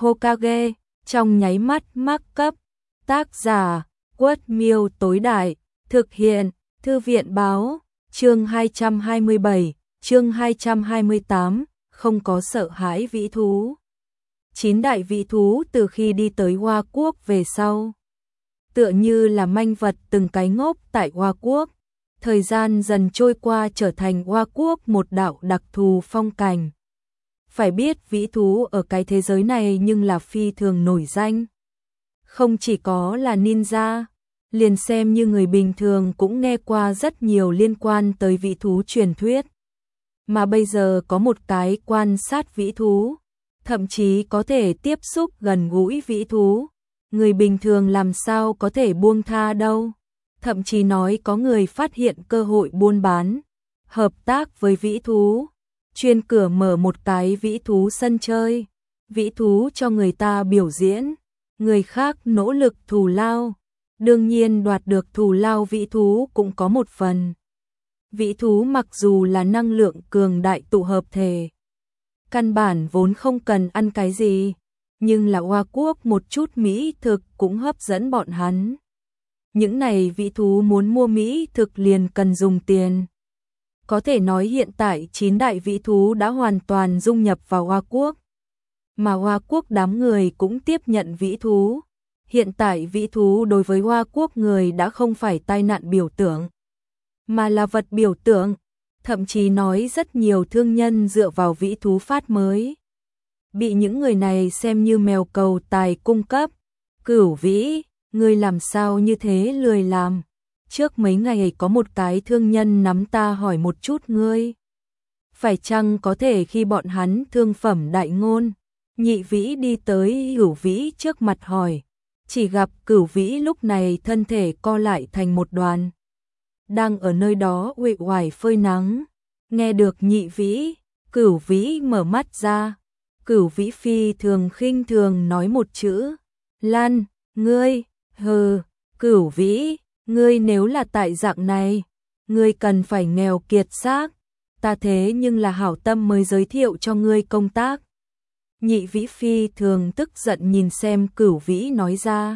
Hokage, trong nháy mắt mắc cấp. Tác giả, Quất Miêu tối đại, thực hiện, Thư viện báo, chương 227, chương 228, không có sợ hãi vĩ thú. 9 đại vĩ thú từ khi đi tới Hoa Quốc về sau, tựa như là manh vật từng cái ngốc tại Hoa Quốc. Thời gian dần trôi qua trở thành Hoa Quốc một đạo đặc thù phong cảnh. Phải biết vĩ thú ở cái thế giới này nhưng là phi thường nổi danh. Không chỉ có là ninja, liền xem như người bình thường cũng nghe qua rất nhiều liên quan tới vĩ thú truyền thuyết. Mà bây giờ có một cái quan sát vĩ thú, thậm chí có thể tiếp xúc gần gũi vĩ thú. Người bình thường làm sao có thể buông tha đâu. Thậm chí nói có người phát hiện cơ hội buôn bán, hợp tác với vĩ thú, chuyên cửa mở một cái vĩ thú sân chơi, vĩ thú cho người ta biểu diễn, người khác nỗ lực thù lao, đương nhiên đoạt được thù lao vĩ thú cũng có một phần. Vĩ thú mặc dù là năng lượng cường đại tụ hợp thể, căn bản vốn không cần ăn cái gì, nhưng là Hoa Quốc một chút mỹ thực cũng hấp dẫn bọn hắn. Những này vĩ thú muốn mua mỹ thực liền cần dùng tiền. Có thể nói hiện tại 9 đại vĩ thú đã hoàn toàn dung nhập vào Hoa Quốc. Mà Hoa Quốc đám người cũng tiếp nhận vĩ thú. Hiện tại vĩ thú đối với Hoa Quốc người đã không phải tai nạn biểu tượng, mà là vật biểu tượng. Thậm chí nói rất nhiều thương nhân dựa vào vĩ thú phát mới. Bị những người này xem như mèo cầu tài cung cấp. Cửu vĩ, ngươi làm sao như thế lười làm? Trước mấy ngày có một cái thương nhân nắm ta hỏi một chút ngươi. Phải chăng có thể khi bọn hắn thương phẩm đại ngôn? Nhị vĩ đi tới Cửu vĩ trước mặt hỏi. Chỉ gặp Cửu vĩ lúc này thân thể co lại thành một đoàn, đang ở nơi đó uể oải phơi nắng. Nghe được nhị vĩ, Cửu vĩ mở mắt ra. Cửu vĩ phi thường khinh thường nói một chữ. Lan, ngươi, hừ. Cửu vĩ, ngươi nếu là tại dạng này, ngươi cần phải nghèo kiệt xác. Ta thế nhưng là hảo tâm mới giới thiệu cho ngươi công tác. Nhị vĩ phi thường tức giận nhìn xem Cửu vĩ nói ra.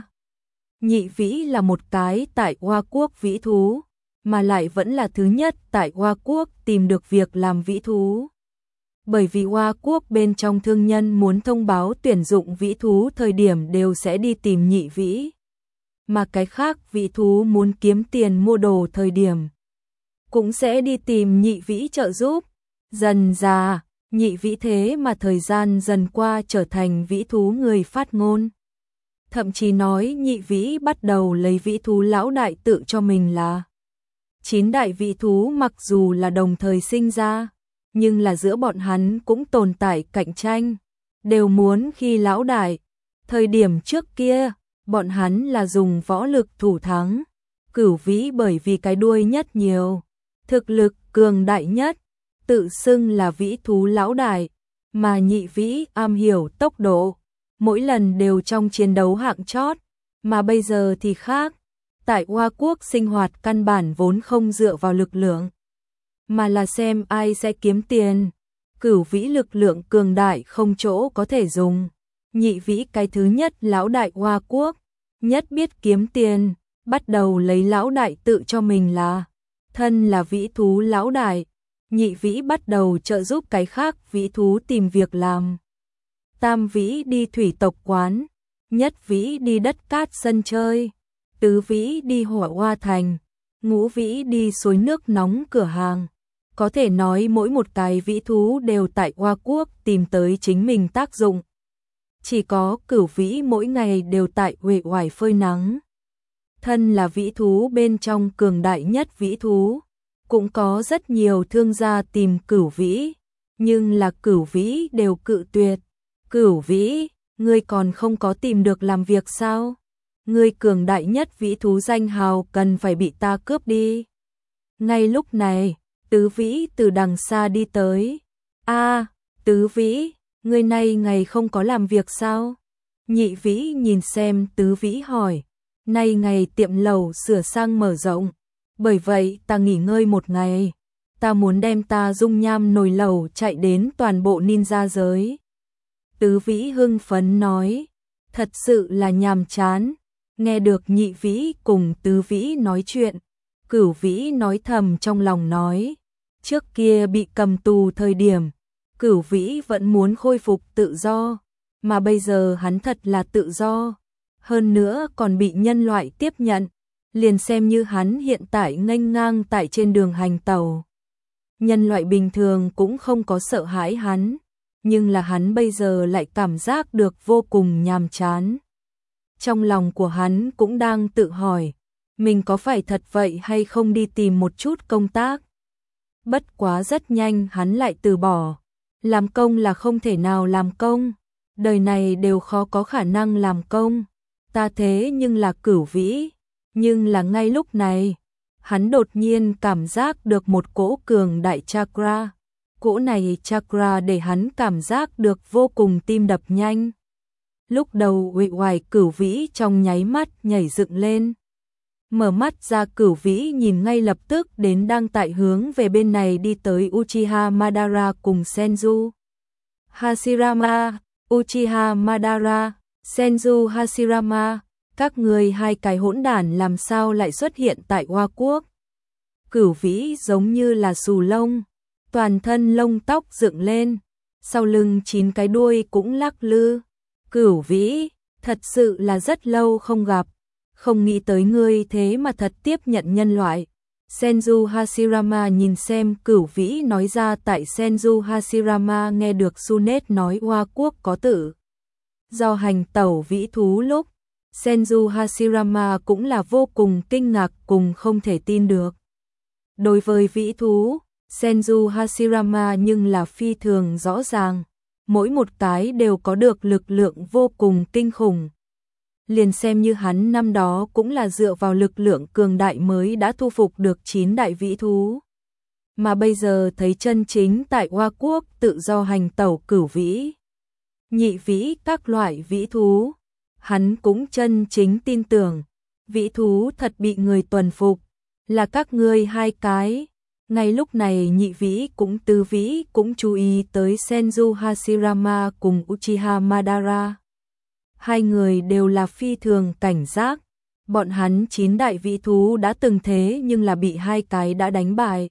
Nhị vĩ là một cái tại Hoa Quốc vĩ thú, mà lại vẫn là thứ nhất tại Hoa Quốc tìm được việc làm vĩ thú. Bởi vì Hoa Quốc bên trong thương nhân muốn thông báo tuyển dụng vĩ thú thời điểm đều sẽ đi tìm nhị vĩ. Mà cái khác vĩ thú muốn kiếm tiền mua đồ thời điểm cũng sẽ đi tìm nhị vĩ trợ giúp. Dần dà, nhị vĩ thế mà thời gian dần qua trở thành vĩ thú người phát ngôn. Thậm chí nói nhị vĩ bắt đầu lấy vĩ thú lão đại tự cho mình là 9 đại vĩ thú, mặc dù là đồng thời sinh ra, nhưng là giữa bọn hắn cũng tồn tại cạnh tranh, đều muốn khi lão đại. Thời điểm trước kia, bọn hắn là dùng võ lực thủ thắng. Cửu vĩ bởi vì cái đuôi nhất nhiều, thực lực cường đại nhất, tự xưng là vĩ thú lão đại, mà nhị vĩ am hiểu tốc độ, mỗi lần đều trong chiến đấu hạng chót. Mà bây giờ thì khác, tại Hoa Quốc sinh hoạt căn bản vốn không dựa vào lực lượng, mà là xem ai sẽ kiếm tiền. Cửu vĩ lực lượng cường đại không chỗ có thể dùng. Nhị vĩ cái thứ nhất lão đại Hoa Quốc, nhất biết kiếm tiền, bắt đầu lấy lão đại tự cho mình là thân là vĩ thú lão đại. Nhị vĩ bắt đầu trợ giúp cái khác vĩ thú tìm việc làm. Tam vĩ đi thủy tộc quán, nhất vĩ đi đất cát sân chơi, tứ vĩ đi hỏa hoa thành, ngũ vĩ đi suối nước nóng cửa hàng. Có thể nói mỗi một cái vĩ thú đều tại Hoa Quốc tìm tới chính mình tác dụng. Chỉ có Cửu vĩ mỗi ngày đều tại uể oải phơi nắng. Thân là vĩ thú bên trong cường đại nhất vĩ thú, cũng có rất nhiều thương gia tìm Cửu vĩ, nhưng là Cửu vĩ đều cự tuyệt. Cửu vĩ, ngươi còn không có tìm được làm việc sao? Ngươi cường đại nhất vĩ thú danh hào cần phải bị ta cướp đi. Ngay lúc này, tứ vĩ từ đằng xa đi tới. A, tứ vĩ, ngươi nay ngày không có làm việc sao? Nhị vĩ nhìn xem tứ vĩ hỏi. Nay ngày tiệm lẩu sửa sang mở rộng, bởi vậy ta nghỉ ngơi một ngày. Ta muốn đem ta dung nham nồi lẩu chạy đến toàn bộ ninja giới. Tứ Vĩ hưng phấn nói, thật sự là nhàm chán. Nghe được Nhị Vĩ cùng Tứ Vĩ nói chuyện, Cửu Vĩ nói thầm trong lòng nói, trước kia bị cầm tù thời điểm, Cửu Vĩ vẫn muốn khôi phục tự do, mà bây giờ hắn thật là tự do, hơn nữa còn bị nhân loại tiếp nhận, liền xem như hắn hiện tại nghênh ngang tại trên đường hành tàu. Nhân loại bình thường cũng không có sợ hãi hắn, nhưng là hắn bây giờ lại cảm giác được vô cùng nhàm chán. Trong lòng của hắn cũng đang tự hỏi, mình có phải thật vậy hay không đi tìm một chút công tác. Bất quá rất nhanh hắn lại từ bỏ, làm công là không thể nào làm công, đời này đều khó có khả năng làm công, ta thế nhưng là Cửu Vĩ. Nhưng là ngay lúc này, hắn đột nhiên cảm giác được một cỗ cường đại chakra. Cỗ này chakra để hắn cảm giác được vô cùng tim đập nhanh. Lúc đầu uể oải Cửu Vĩ trong nháy mắt nhảy dựng lên. Mở mắt ra Cửu Vĩ nhìn ngay lập tức đến đang tại hướng về bên này đi tới Uchiha Madara cùng Senju Hashirama. Uchiha Madara, Senju Hashirama, các người hai cái hỗn đản làm sao lại xuất hiện tại Hoa Quốc? Cửu Vĩ giống như là xù lông, toàn thân lông tóc dựng lên, sau lưng 9 cái đuôi cũng lắc lư. Cửu Vĩ, thật sự là rất lâu không gặp, không nghĩ tới ngươi thế mà thật tiếp nhận nhân loại. Senju Hashirama nhìn xem Cửu Vĩ nói ra, tại Senju Hashirama nghe được Sunet nói Hoa Quốc có tự do hành tẩu vĩ thú lúc, Senju Hashirama cũng là vô cùng kinh ngạc cùng không thể tin được. Đối với vĩ thú, Senju Hashirama nhưng là phi thường rõ ràng, mỗi một cái đều có được lực lượng vô cùng kinh khủng. Liền xem như hắn năm đó cũng là dựa vào lực lượng cường đại mới đã thu phục được 9 đại vĩ thú. Mà bây giờ thấy chân chính tại Hoa Quốc tự do hành tẩu Cửu Vĩ, Nhị Vĩ các loại vĩ thú, hắn cũng chân chính tin tưởng, vĩ thú thật bị người tuần phục, là các ngươi hai cái. Ngay lúc này Nhị Vĩ cũng Tứ Vĩ cũng chú ý tới Senju Hashirama cùng Uchiha Madara. Hai người đều là phi thường cảnh giác, bọn hắn 9 đại vĩ thú đã từng thế nhưng là bị hai cái đã đánh bại.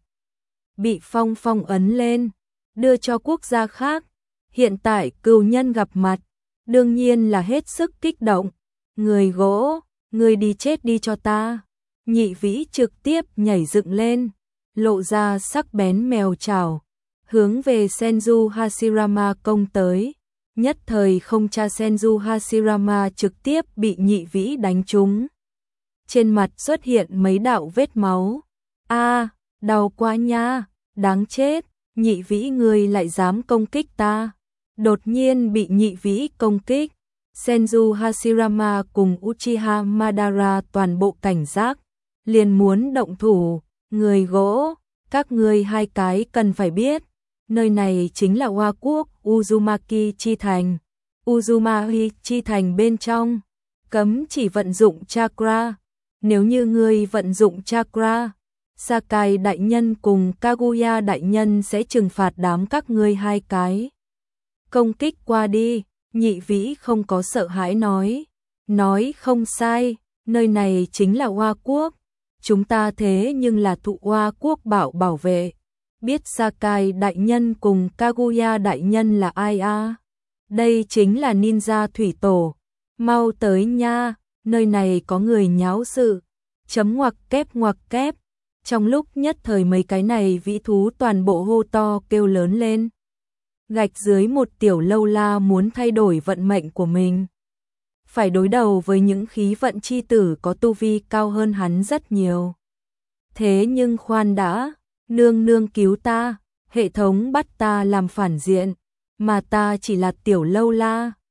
Bị phong ấn lên, đưa cho quốc gia khác, hiện tại cừu nhân gặp mặt, đương nhiên là hết sức kích động. Người gỗ, người đi chết đi cho ta. Nhị Vĩ trực tiếp nhảy dựng lên, lộ ra sắc bén mèo chảo, hướng về Senju Hashirama công tới. Nhất thời không cha Senju Hashirama trực tiếp bị Nhị Vĩ đánh trúng. Trên mặt xuất hiện mấy đạo vết máu. A, đau quá nha, đáng chết, Nhị Vĩ ngươi lại dám công kích ta. Đột nhiên bị Nhị Vĩ công kích, Senju Hashirama cùng Uchiha Madara toàn bộ cảnh giác, liền muốn động thủ. Người gỗ, các ngươi hai cái cần phải biết, nơi này chính là Hoa Quốc Uzumaki chi thành. Uzumaki chi thành bên trong cấm chỉ vận dụng chakra, nếu như ngươi vận dụng chakra, Sakai đại nhân cùng Kaguya đại nhân sẽ trừng phạt đám các ngươi hai cái. Công kích qua đi, Nhị Vĩ không có sợ hãi nói không sai, nơi này chính là Hoa Quốc, chúng ta thế nhưng là thụ Hoa Quốc bảo vệ. Biết Sakai đại nhân cùng Kaguya đại nhân là ai a? Đây chính là ninja thủy tổ, mau tới nha, nơi này có người nháo sự. Chấm ngoặc kép. Trong lúc nhất thời mấy cái này vĩ thú toàn bộ hô to kêu lớn lên. Gạch dưới một tiểu lâu la muốn thay đổi vận mệnh của mình, phải đối đầu với những khí vận chi tử có tu vi cao hơn hắn rất nhiều. Thế nhưng khoan đã, nương cứu ta, hệ thống bắt ta làm phản diện, mà ta chỉ là tiểu lâu la,